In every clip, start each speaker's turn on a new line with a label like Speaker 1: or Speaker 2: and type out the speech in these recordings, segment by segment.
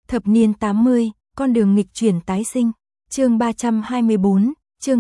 Speaker 1: Thập niên 80, con đường nghịch chuyển tái sinh. Chương 324, chương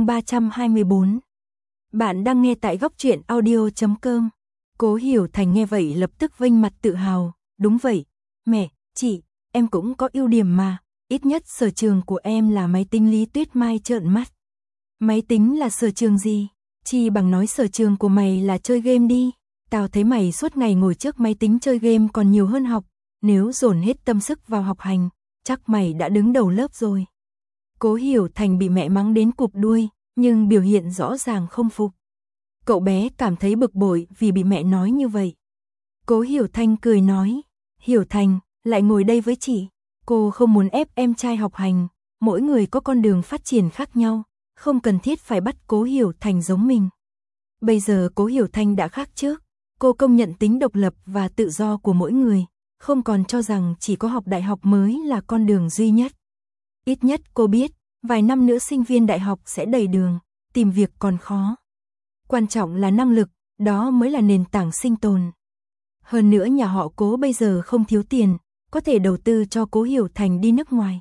Speaker 1: 324. Bạn đang nghe tại góc truyện audio.com. Cố Hiểu Thành nghe vậy lập tức vênh mặt tự hào, đúng vậy, mẹ, chị, em cũng có ưu điểm mà, ít nhất sở trường của em là máy tính. Lý Tuyết Mai trợn mắt. Máy tính là sở trường gì? Chi bằng nói sở trường của mày là chơi game đi, tao thấy mày suốt ngày ngồi trước máy tính chơi game còn nhiều hơn học, nếu dồn hết tâm sức vào học hành, chắc mày đã đứng đầu lớp rồi. Cố Hiểu Thành bị mẹ mắng đến cụp đuôi, nhưng biểu hiện rõ ràng không phục. Cậu bé cảm thấy bực bội vì bị mẹ nói như vậy. Cố Hiểu Thanh cười nói, Hiểu Thành, lại ngồi đây với chị. Cô không muốn ép em trai học hành, mỗi người có con đường phát triển khác nhau, không cần thiết phải bắt Cố Hiểu Thành giống mình. Bây giờ Cố Hiểu Thanh đã khác trước, cô công nhận tính độc lập và tự do của mỗi người, không còn cho rằng chỉ có học đại học mới là con đường duy nhất. Ít nhất cô biết, vài năm nữa sinh viên đại học sẽ đầy đường, tìm việc còn khó. Quan trọng là năng lực, đó mới là nền tảng sinh tồn. Hơn nữa nhà họ Cố bây giờ không thiếu tiền, có thể đầu tư cho Cố Hiểu Thành đi nước ngoài.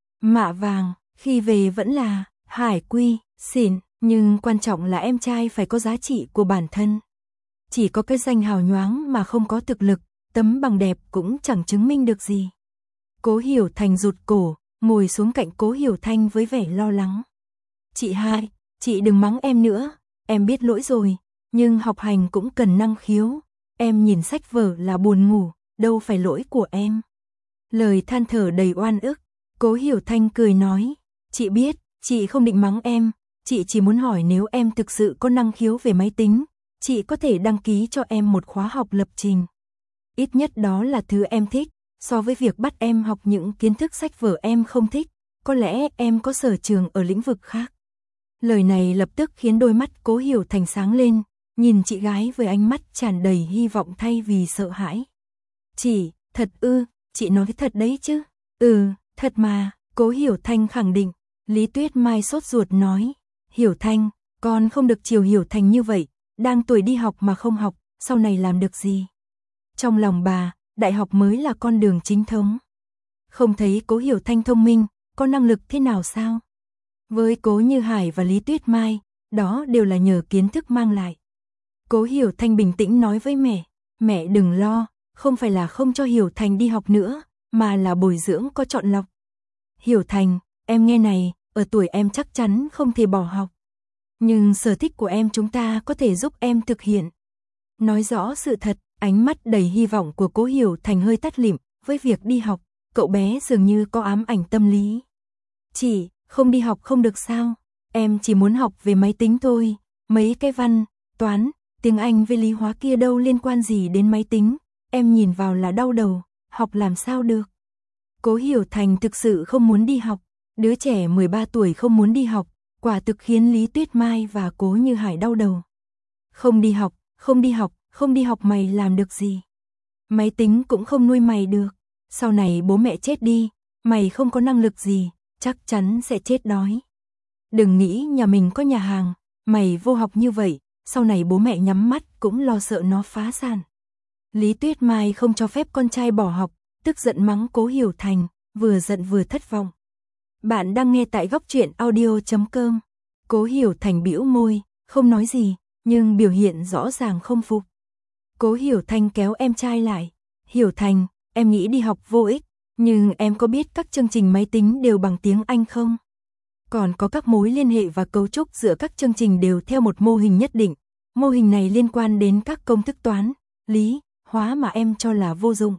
Speaker 1: Mạ vàng, khi về vẫn là hải quy, xịn, nhưng quan trọng là em trai phải có giá trị của bản thân. Chỉ có cái danh hào nhoáng mà không có thực lực, tấm bằng đẹp cũng chẳng chứng minh được gì. Cố Hiểu Thành rụt cổ, ngồi xuống cạnh Cố Hiểu Thanh với vẻ lo lắng. Chị hai, chị đừng mắng em nữa, em biết lỗi rồi, nhưng học hành cũng cần năng khiếu, em nhìn sách vở là buồn ngủ, đâu phải lỗi của em. Lời than thở đầy oan ức, Cố Hiểu Thanh cười nói, chị biết, chị không định mắng em, chị chỉ muốn hỏi nếu em thực sự có năng khiếu về máy tính, chị có thể đăng ký cho em một khóa học lập trình. Ít nhất đó là thứ em thích, so với việc bắt em học những kiến thức sách vở em không thích, có lẽ em có sở trường ở lĩnh vực khác. Lời này lập tức khiến đôi mắt Cố Hiểu Thành sáng lên, nhìn chị gái với ánh mắt tràn đầy hy vọng thay vì sợ hãi. Chị, thật ư, chị nói thật đấy chứ? Ừ, thật mà, Cố Hiểu Thanh khẳng định. Lý Tuyết Mai sốt ruột nói, Hiểu Thanh, con không được chiều Hiểu Thành như vậy, đang tuổi đi học mà không học, sau này làm được gì? Trong lòng bà, đại học mới là con đường chính thống. Không thấy Cố Hiểu Thanh thông minh, có năng lực thế nào sao? Với Cố Như Hải và Lý Tuyết Mai, đó đều là nhờ kiến thức mang lại. Cố Hiểu Thanh bình tĩnh nói với mẹ đừng lo, không phải là không cho Hiểu Thành đi học nữa, mà là bồi dưỡng có chọn lọc. Hiểu Thành, em nghe này, ở tuổi em chắc chắn không thể bỏ học. Nhưng sở thích của em chúng ta có thể giúp em thực hiện. Nói rõ sự thật, ánh mắt đầy hy vọng của Cố Hiểu Thành hơi tắt lịm, với việc đi học, cậu bé dường như có ám ảnh tâm lý. Chị, không đi học không được sao? Em chỉ muốn học về máy tính thôi, mấy cái văn, toán, tiếng Anh với lý hóa kia đâu liên quan gì đến máy tính, em nhìn vào là đau đầu, học làm sao được? Cố Hiểu Thành thực sự không muốn đi học, đứa trẻ 13 tuổi không muốn đi học, quả thực khiến Lý Tuyết Mai và Cố Như Hải đau đầu. Không đi học, không đi học, không đi học mày làm được gì? Máy tính cũng không nuôi mày được, sau này bố mẹ chết đi, mày không có năng lực gì, chắc chắn sẽ chết đói. Đừng nghĩ nhà mình có nhà hàng, mày vô học như vậy, sau này bố mẹ nhắm mắt cũng lo sợ nó phá sản. Lý Tuyết Mai không cho phép con trai bỏ học, tức giận mắng Cố Hiểu Thành, vừa giận vừa thất vọng. Bạn đang nghe tại góc truyện audio.com. Cố Hiểu Thành bĩu môi, không nói gì, nhưng biểu hiện rõ ràng không phục. Cố Hiểu Thanh kéo em trai lại. Hiểu Thành, em nghĩ đi học vô ích, nhưng em có biết các chương trình máy tính đều bằng tiếng Anh không? Còn có các mối liên hệ và cấu trúc giữa các chương trình đều theo một mô hình nhất định. Mô hình này liên quan đến các công thức toán, lý, hóa mà em cho là vô dụng.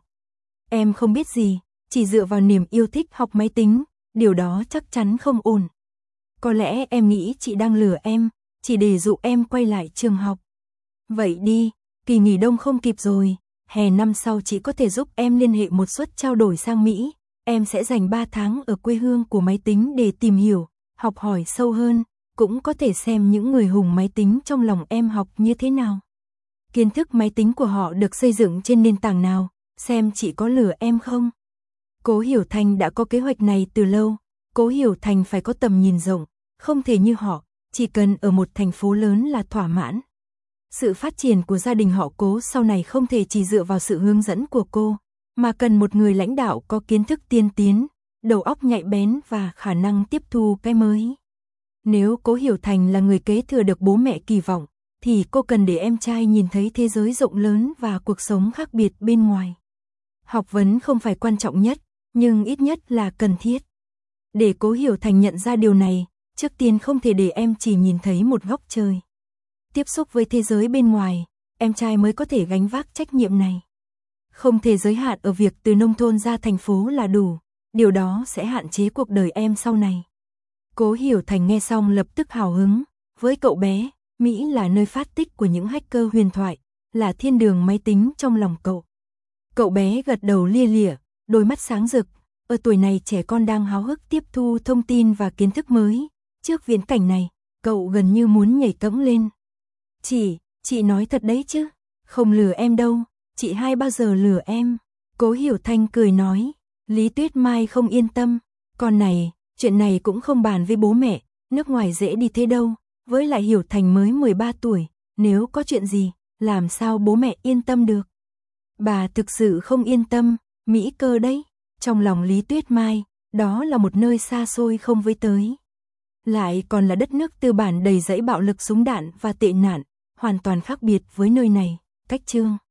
Speaker 1: Em không biết gì, chỉ dựa vào niềm yêu thích học máy tính, điều đó chắc chắn không ổn. Có lẽ em nghĩ chị đang lừa em, chỉ để dụ em quay lại trường học. Vậy đi, kỳ nghỉ đông không kịp rồi, hè năm sau chị có thể giúp em liên hệ một suất trao đổi sang Mỹ, em sẽ dành 3 tháng ở quê hương của máy tính để tìm hiểu, học hỏi sâu hơn, cũng có thể xem những người hùng máy tính trong lòng em học như thế nào. Kiến thức máy tính của họ được xây dựng trên nền tảng nào, xem chị có lừa em không. Cố Hiểu Thành đã có kế hoạch này từ lâu, Cố Hiểu Thành phải có tầm nhìn rộng, không thể như họ, chỉ cần ở một thành phố lớn là thỏa mãn. Sự phát triển của gia đình họ Cố sau này không thể chỉ dựa vào sự hướng dẫn của cô, mà cần một người lãnh đạo có kiến thức tiên tiến, đầu óc nhạy bén và khả năng tiếp thu cái mới. Nếu Cố Hiểu Thành là người kế thừa được bố mẹ kỳ vọng, thì cô cần để em trai nhìn thấy thế giới rộng lớn và cuộc sống khác biệt bên ngoài. Học vấn không phải quan trọng nhất, nhưng ít nhất là cần thiết. Để Cố Hiểu Thành nhận ra điều này, trước tiên không thể để em chỉ nhìn thấy một góc trời. Tiếp xúc với thế giới bên ngoài, em trai mới có thể gánh vác trách nhiệm này. Không thể giới hạn ở việc từ nông thôn ra thành phố là đủ, điều đó sẽ hạn chế cuộc đời em sau này. Cố Hiểu Thành nghe xong lập tức hào hứng, với cậu bé, Mỹ là nơi phát tích của những hacker huyền thoại, là thiên đường máy tính trong lòng cậu. Cậu bé gật đầu lia lịa, đôi mắt sáng rực, ở tuổi này trẻ con đang háo hức tiếp thu thông tin và kiến thức mới. Trước viễn cảnh này, cậu gần như muốn nhảy cẫng lên. Chị nói thật đấy chứ, không lừa em đâu, chị hai bao giờ lừa em. Cố Hiểu Thanh cười nói, Lý Tuyết Mai không yên tâm, con này, chuyện này cũng không bàn với bố mẹ, nước ngoài dễ đi thế đâu, với lại Hiểu Thành mới 13 tuổi, nếu có chuyện gì, làm sao bố mẹ yên tâm được. Bà thực sự không yên tâm, Mỹ cơ đấy, trong lòng Lý Tuyết Mai, đó là một nơi xa xôi không với tới. Lại còn là đất nước tư bản đầy rẫy bạo lực súng đạn và tệ nạn, hoàn toàn khác biệt với nơi này, cách Chương.